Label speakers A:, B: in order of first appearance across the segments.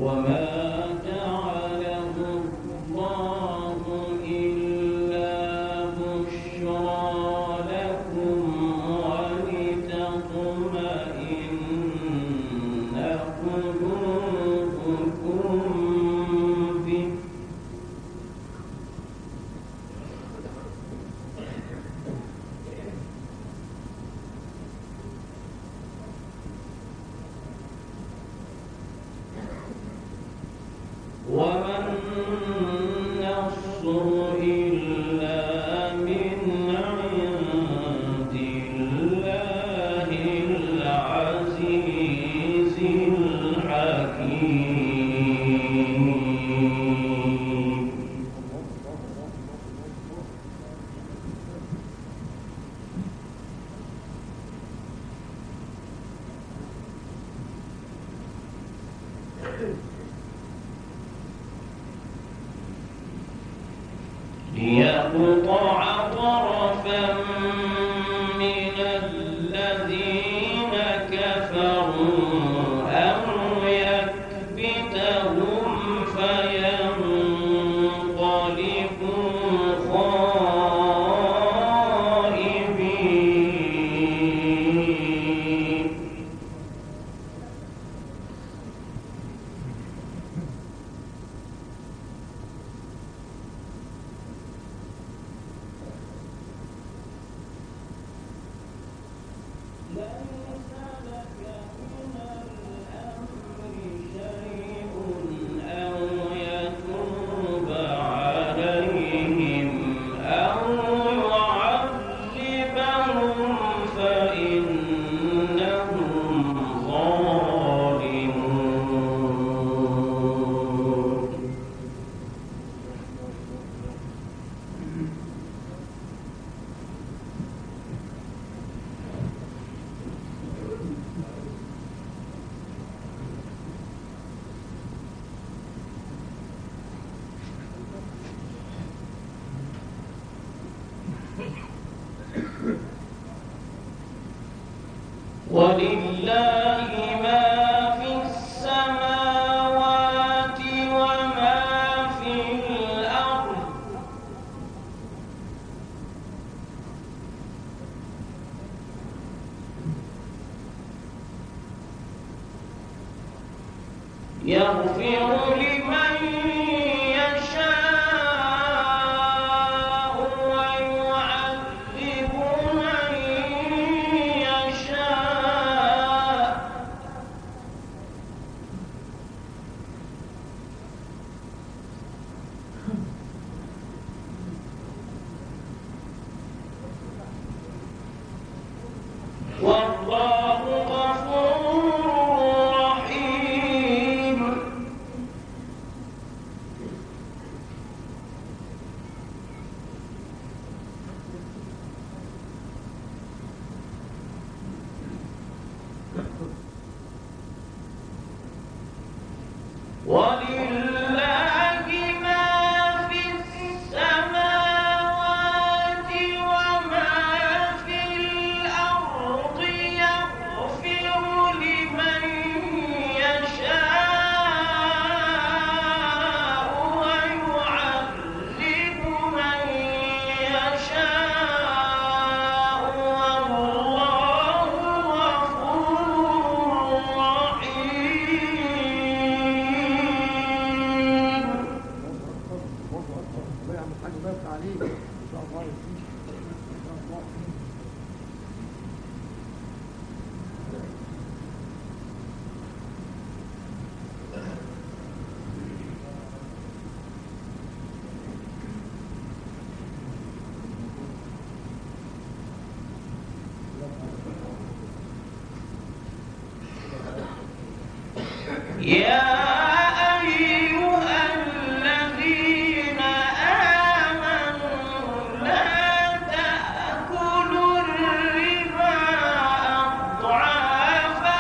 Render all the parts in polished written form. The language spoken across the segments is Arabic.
A: ليقطع طرفا من الذين كفروا أو يكبتهم فينقلبوا خائبين. ليس لك من الأمر شيء أو يتوب عليهم أو يعذبهم فإنهم ظالمون. ولله ما في السماوات وما في الأرض. يغفر لمن يشاء ويعذب من يشاء. والله غفور رحيم. ولله ما في السماوات وما في الأرض. يغفر لمن يشاء ويعذب من يشاء. والله غفور رحيم. يا أيها الذين آمنوا لا تأكلوا الربا أضعافا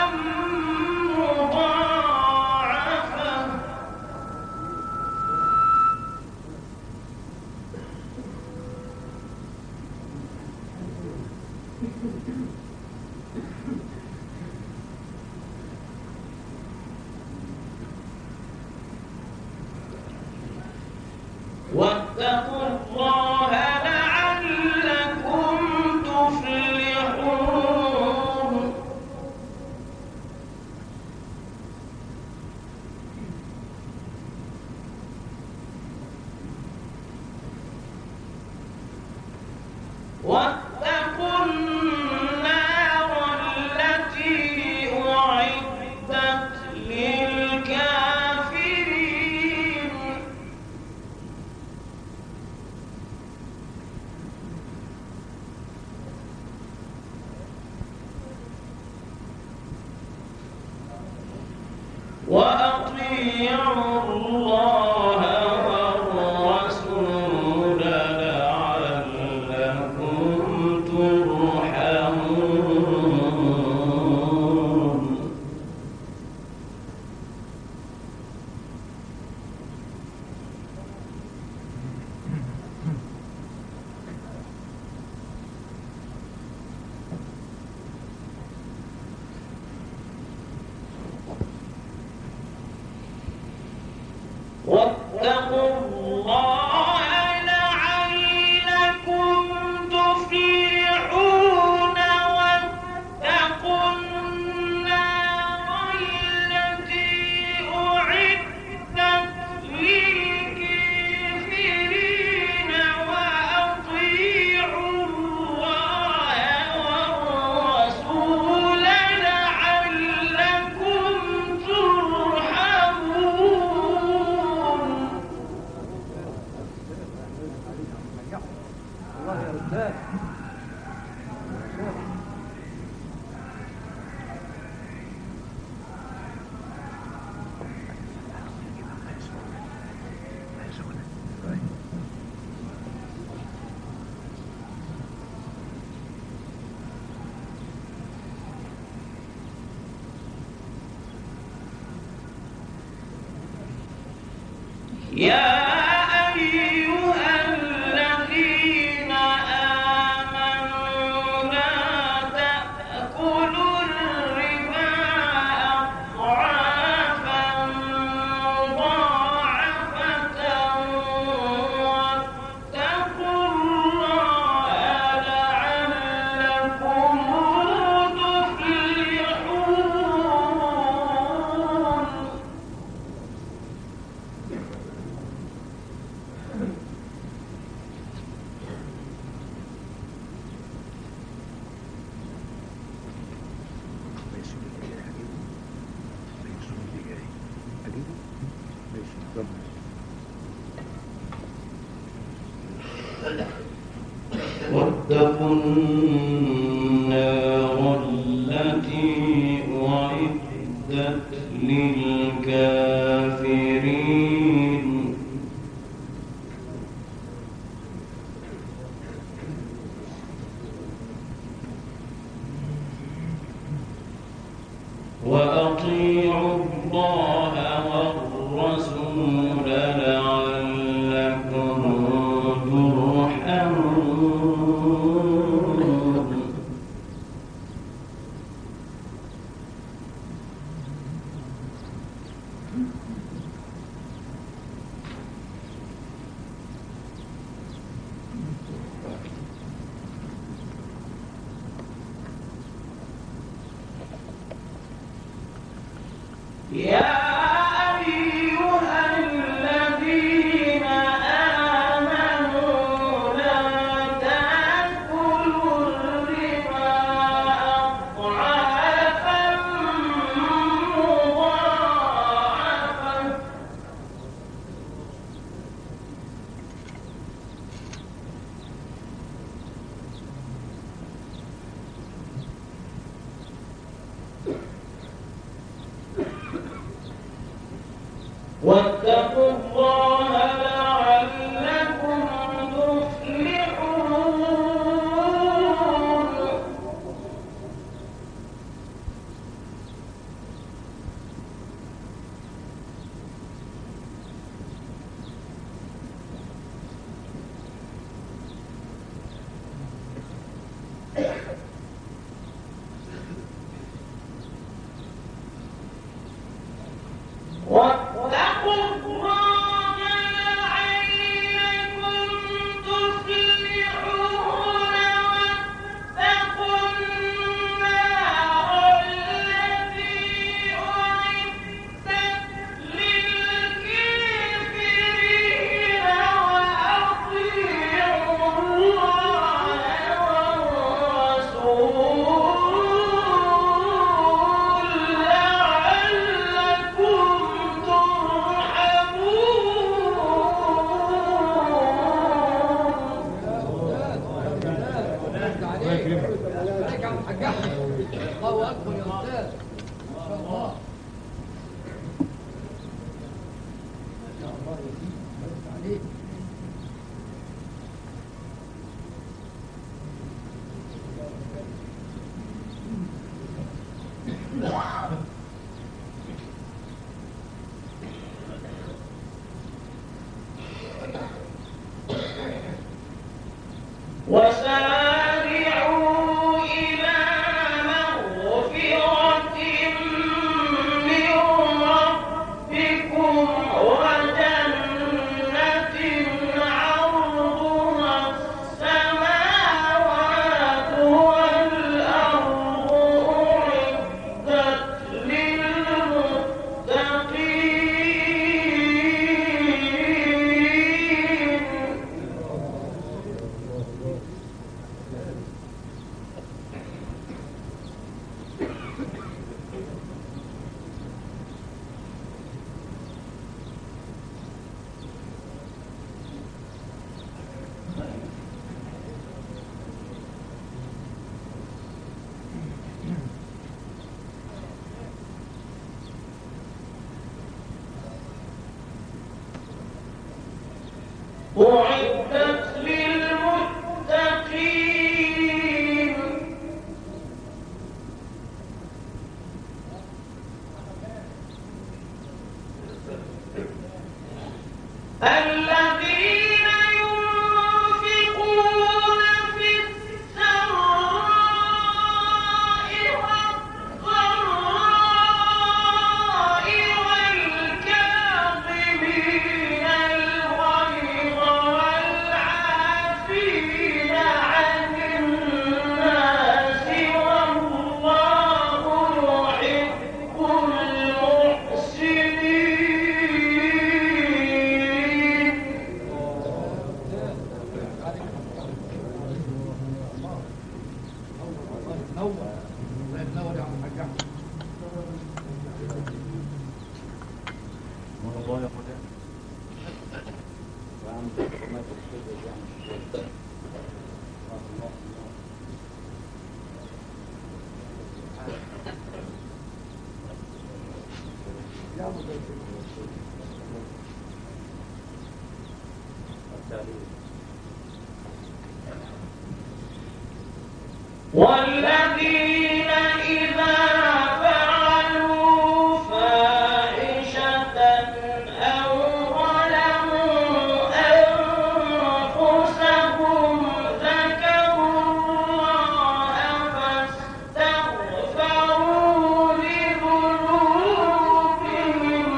A: مضاعفة. واتقوا الله لعلكم تفلحون واتقوا النار التي أعدت للكافرين وأطيعوا الله والرسول لعلكم ترحمون واتقوا الله لعلكم تفلحون واتقوا النار التي أعدت للكافرين وأطيعوا الله والرسول لعلكم ترحمون
B: الله يا رجال.
A: يا أيها الذين آمنوا لا تأكلوا الربا أضعافا مضاعفة واتقوا الله لعلكم تفلحون واتقوا النار التي أعدت للكافرين وأطيعوا الله والرسول لعلكم ترحمون أعدت للمتقين الذين ينفقون في السراء والضراء والكاظمين الغيظ والعافين عن الناس والله يحب المحسنين. والذين إذا فعلوا فاحشة أو ظلموا أنفسهم ذكروا الله فاستغفروا لذنوبهم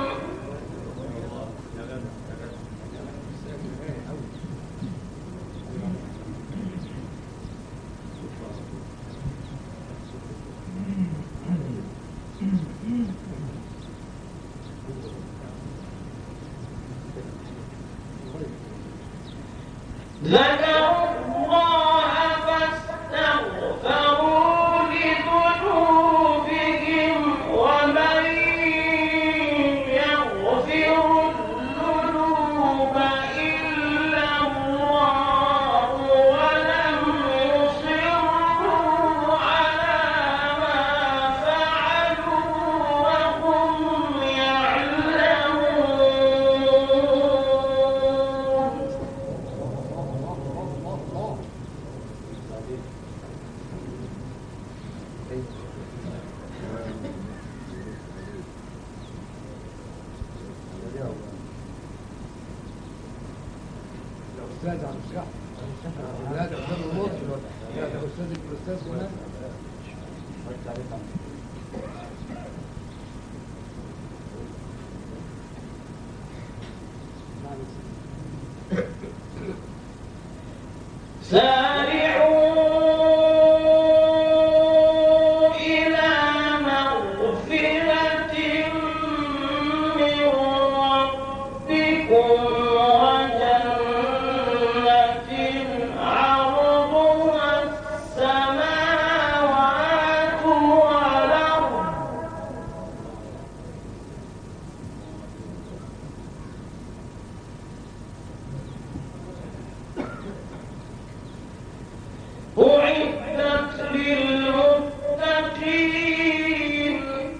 A: ذكروا الله فاستغفروا لذنوبهم ومن يغفر الذنوب إلا الله ولم يصروا على ما فعلوا وهم يعلمون.
B: الأستاذ عم يشرح لا ده أستاذ الوضع لا ده الأستاذ هنا
A: سارعوا إلى مغفرة من ربكم وجنة عرضها السماوات والأرض أعدت للمتقين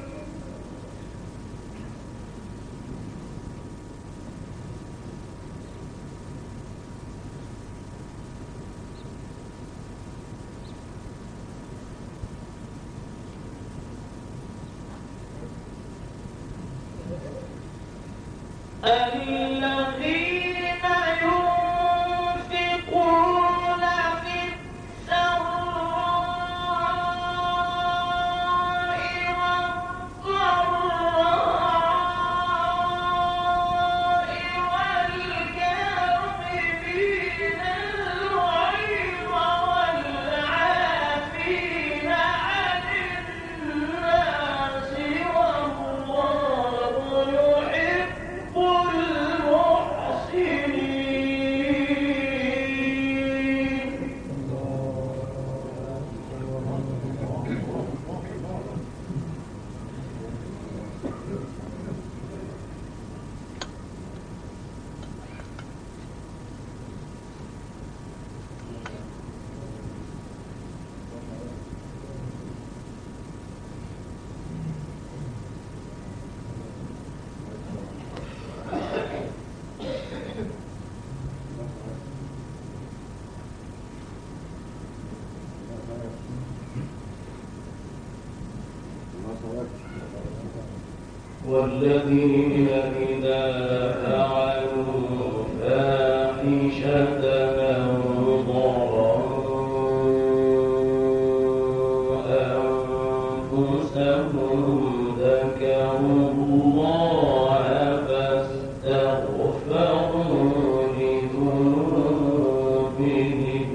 A: والذين إذا فعلوا فاحشة أو ظلموا أنفسهم ذكروا الله فاستغفروا لذنوبهم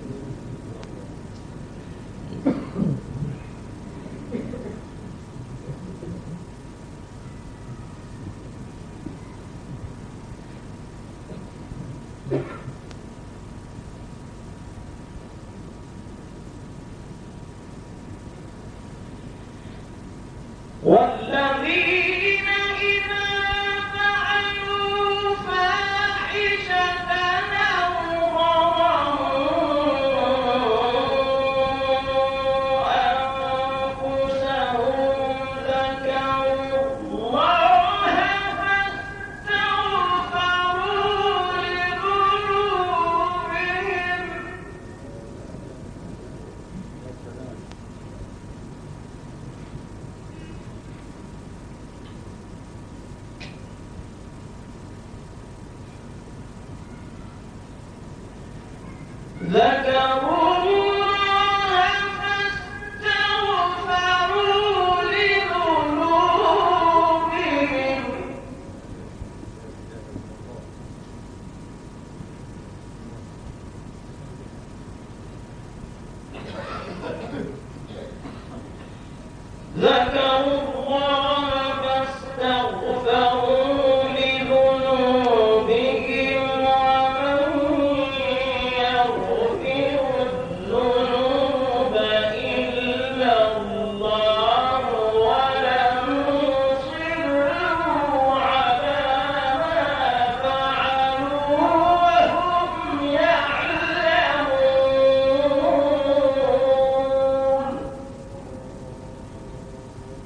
A: والذين إذا فعلوا فاحشة أو ظلموا أنفسهم ذكروا الله فاستغفروا لذنوبهم ذكروا الله فاستغفروا لذنوبهم ذكروا الله فاستغفروا لذنوبهم ومن يغفر الذنوب إلا الله ولم يصروا على ما فعلوا وهم يعلمون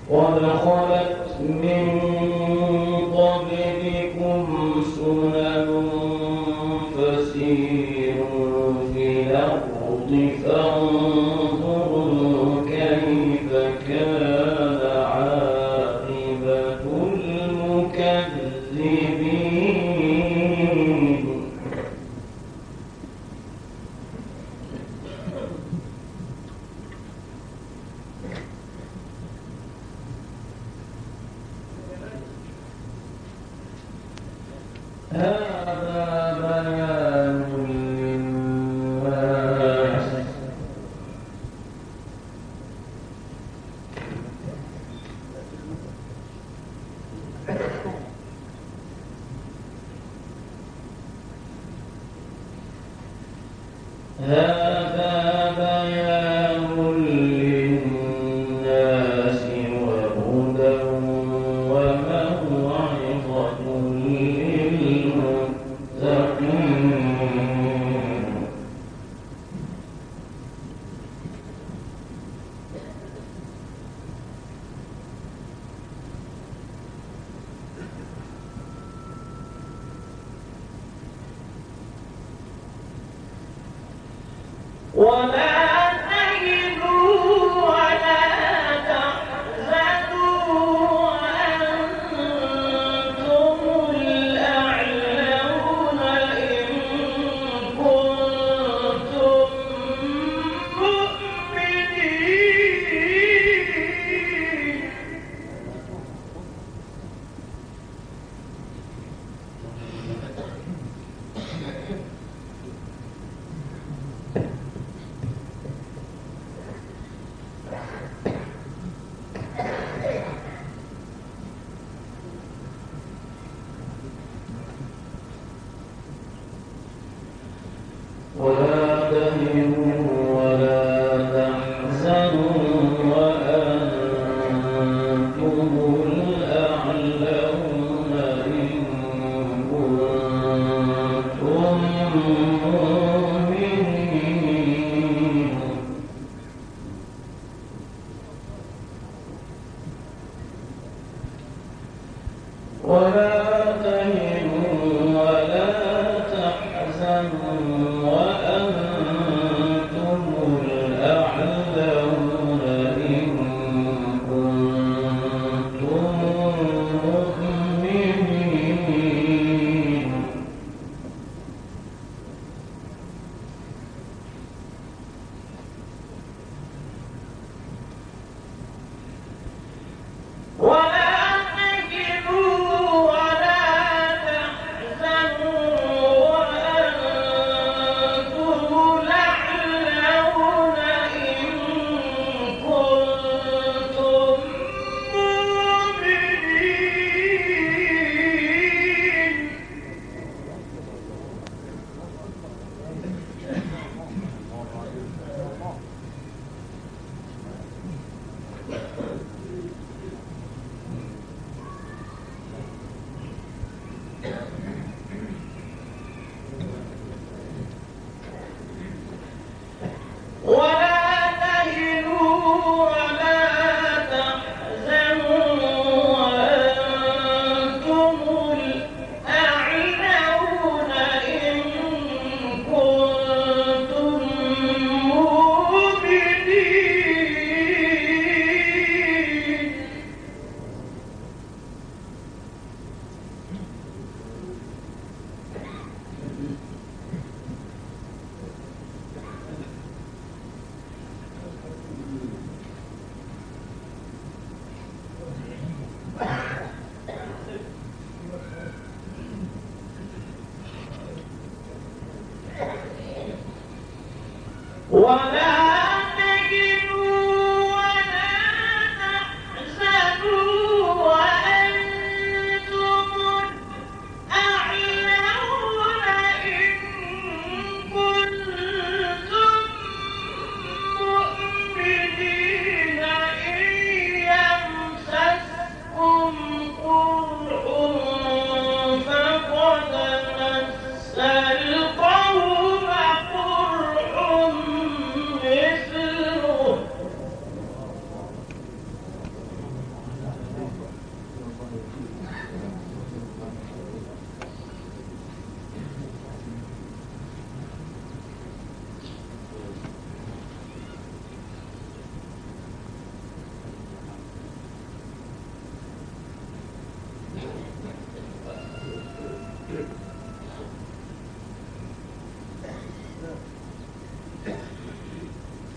A: قد خلت من قبلكم سنن فسيروا في الأرض فانظروا كيف كان عاقبة المكذبين. هذا بيان للناس وهدى وموعظة للمتقين. ولا تهنوا ولا تحزنوا وأنتم الأعلون إن كنتم مؤمنين. ولا تهنوا ولا تحزنوا وأنتم الأعلون إن كنتم مؤمنين. ولا تهنوا ولا تحزنوا وأنتم الأعلون إن كنتم مؤمنين. ولا تهنوا ولا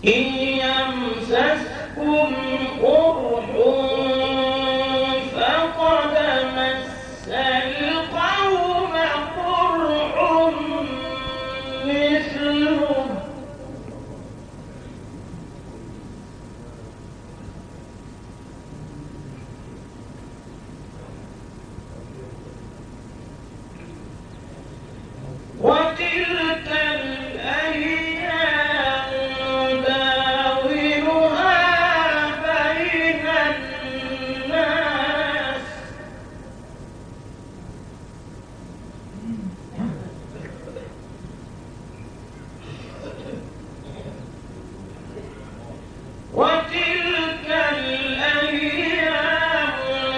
A: إن يمسسكم قرح فقد مس القوم قرح مثله وتلك الأيام نداولها بين الناس وتلك الأيام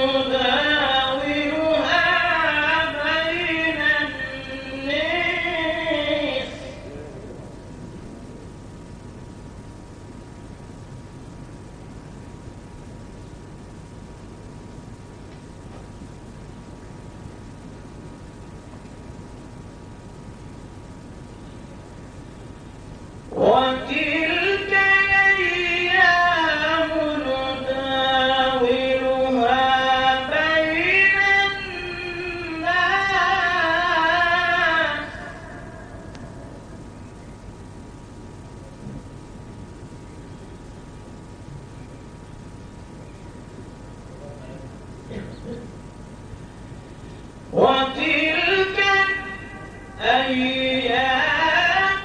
A: نداولها بين الناس وتلك الأيام نداولها بين الناس وتلك الأيام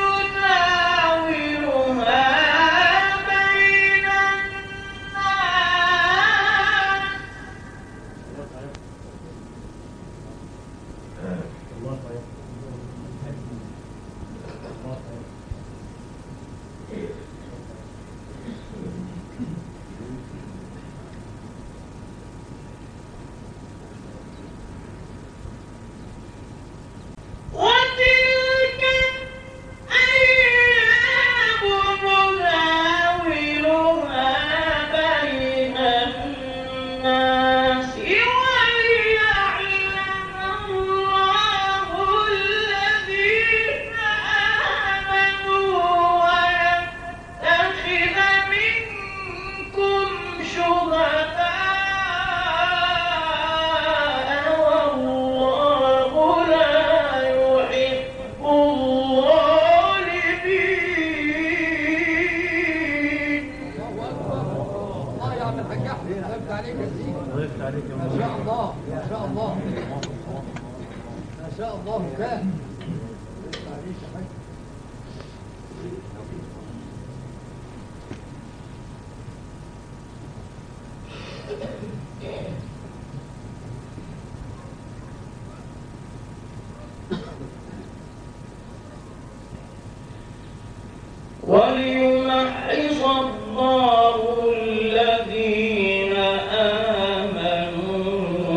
A: نداولها بين الناس وتلك الأيام نداولها بين الناس وليعلم الله الذين آمنوا ويتخذ منكم شهداء والله لا يحب الظالمين.
B: الله أكبر. الله يا عم الحاج أحمد، ضيفت عليك يا سيدي.
C: ضيفت عليك يا
B: ما شاء الله ما شاء الله ما شاء الله كان. ضيفت عليك يا حاج.
A: وليمحص الله الذين آمنوا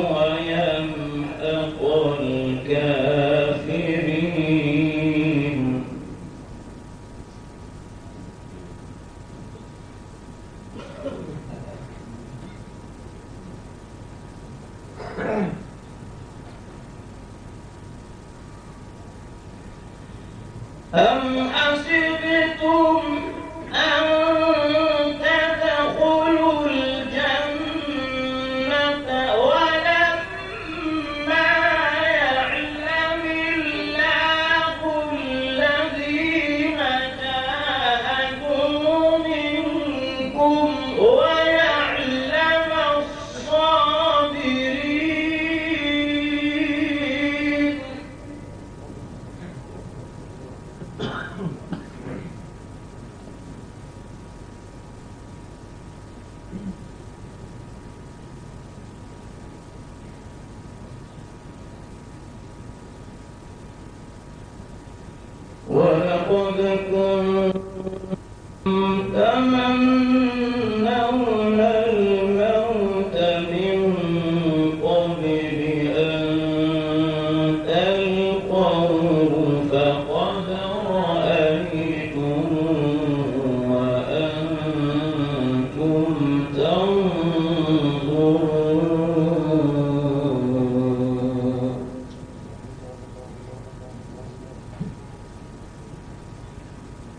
A: ويمحق الكافرين. أم حسبتم أن تدخلوا الجنة ولما يعلم الله الذين جاهدوا منكم ويعلم الصابرين. ولقد كنتم تمنون الموت من قبل أن تلقوه فقد رأيتموه وأنتم تنظرون.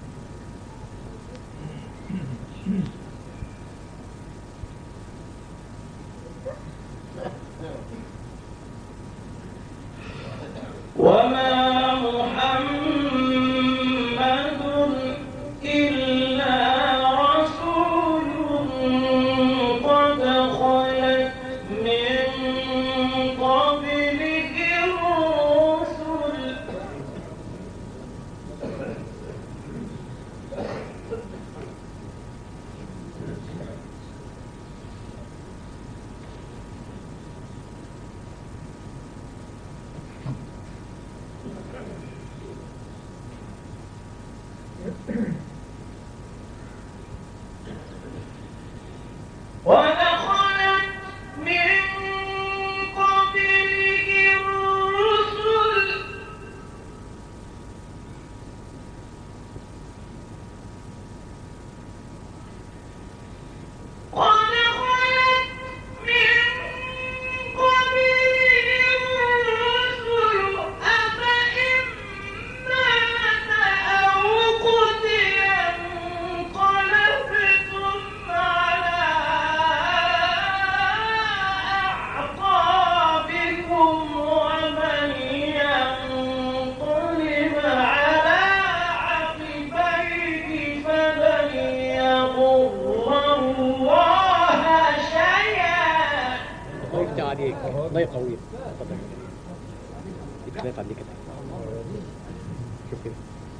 C: الله يفتح عليك، الله يقويك. اتفضل. يتخلف عليك كده. شوف كده.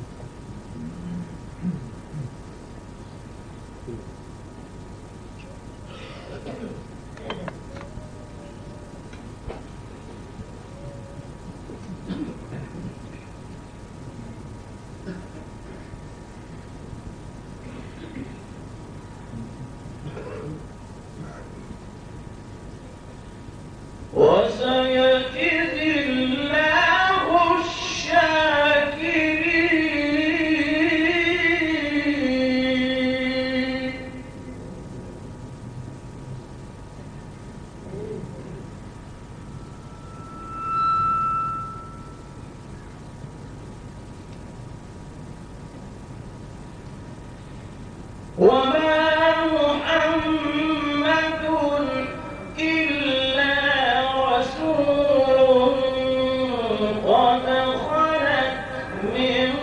A: وسيجزي الله الشاكرين. وما محمد إلا رسول قد خلت من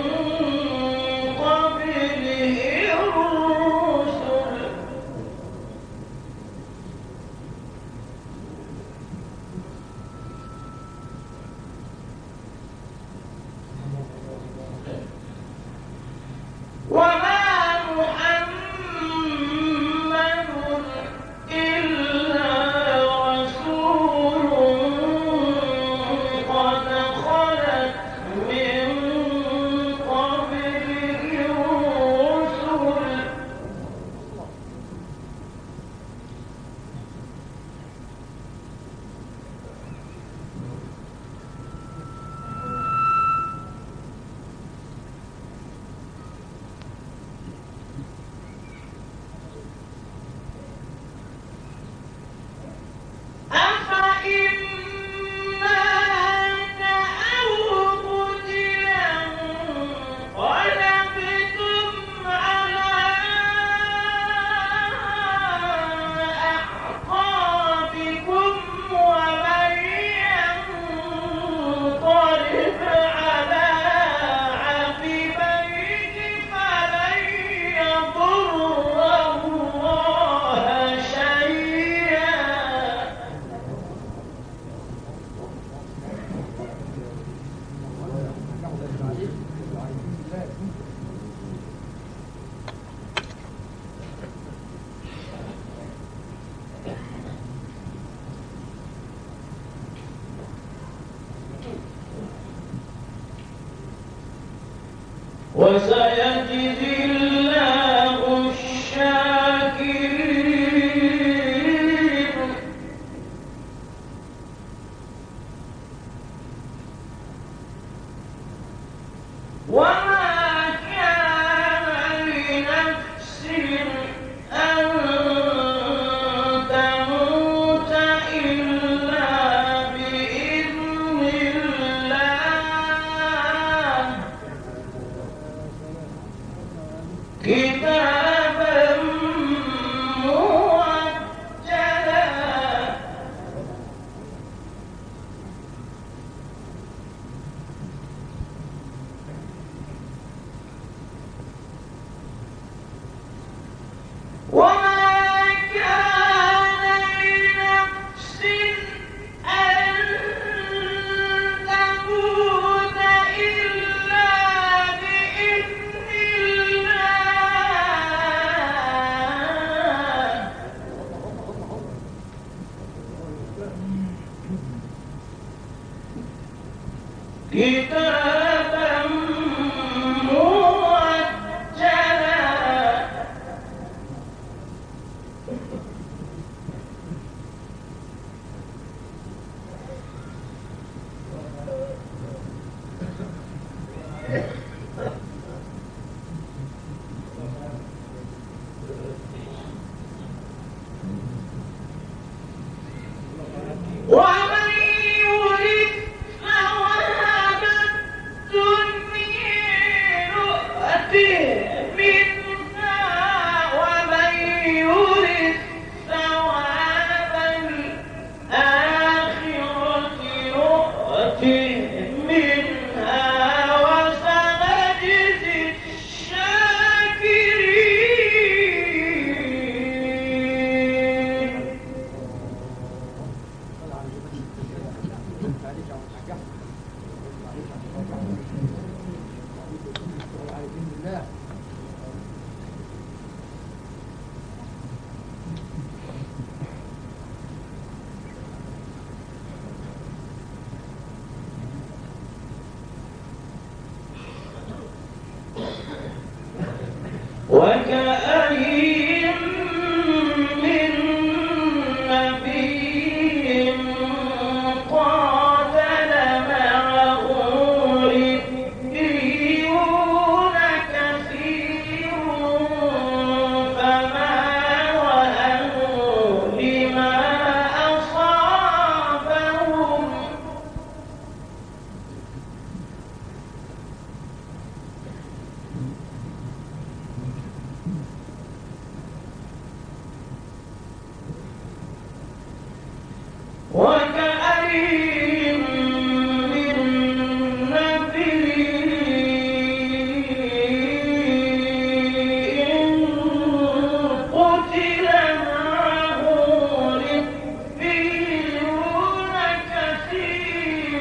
A: قبله الرسل وما محمد إلا رسول قد خلت من قبله الرسل أفإن مات أو قتلا انقلبتم على أعقابكم ومن ينقلب على عقبيه فلن يضر الله شيئا. وسيجزي الله الشاكرين. وما كان لنفس أن تموت إلا بإذن الله كتابا مؤجلا. وما كان لنفس أن تموت إلا بإذن الله كتابا مؤجلا. ومن يرد ثواب الدنيا نؤته منها ومن يرد ثواب الآخرة نؤته منها وسنجزي الشاكرين. وكأين من نبي قتل معه ربيون كثير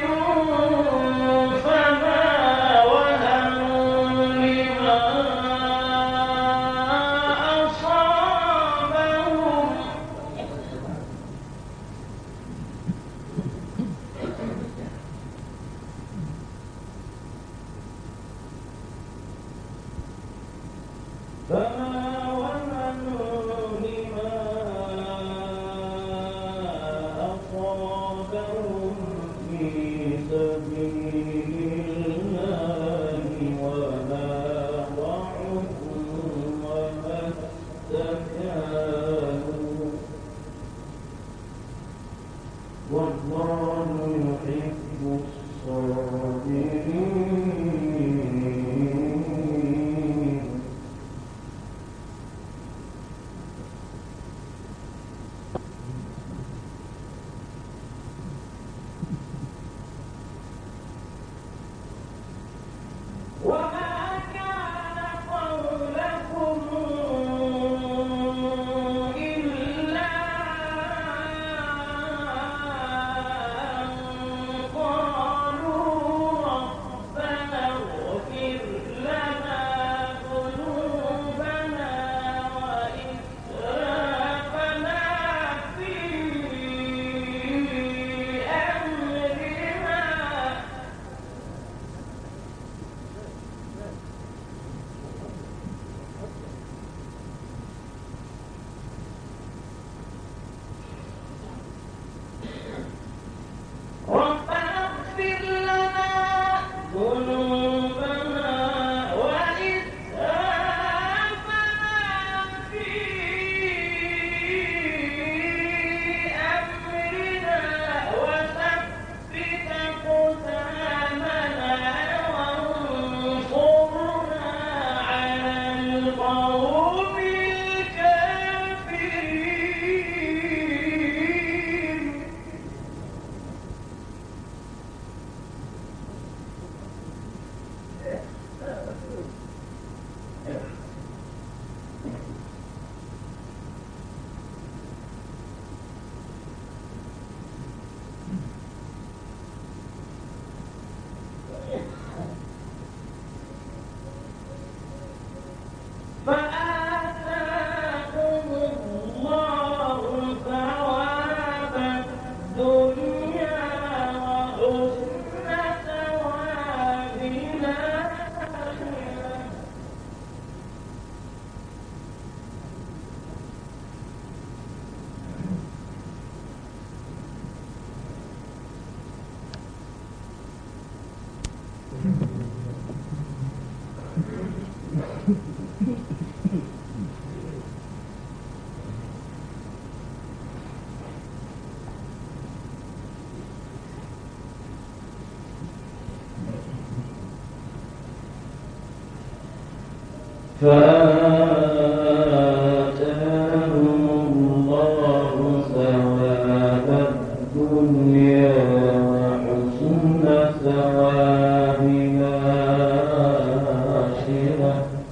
A: فما وهنوا لما أصابهم في سبيل الله وما ضعفوا وما استكانوا والله يحب الصابرين. وما كان قولكم إلا أن قالوا ربنا اغفر لنا ذنوبنا وإسرافنا في أمرنا ربنا اغفر لنا ذنوبنا وإسرافنا في أمرنا وثبت أقدامنا وانصرنا على القوم الكافرين. فآتاهم الله ثواب الدنيا وحسن ثواب الآخرة. فآتاهم الله ثواب الدنيا وحسن ثواب الآخرة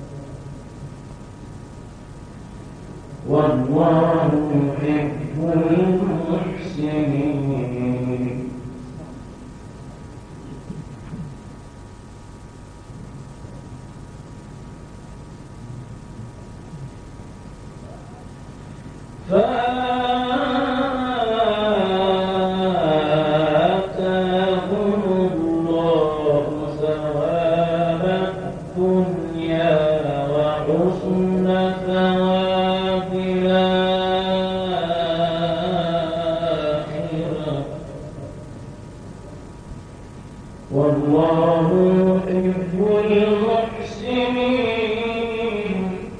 A: والله يحب المحسنين. فآتاهم الله ثواب الدنيا وحسن ثواب الآخرة والله يحب المحسنين.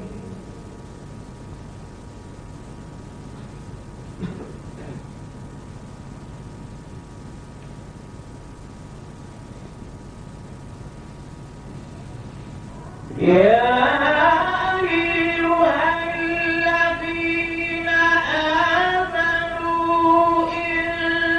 A: يا أيها الذين آمنوا إن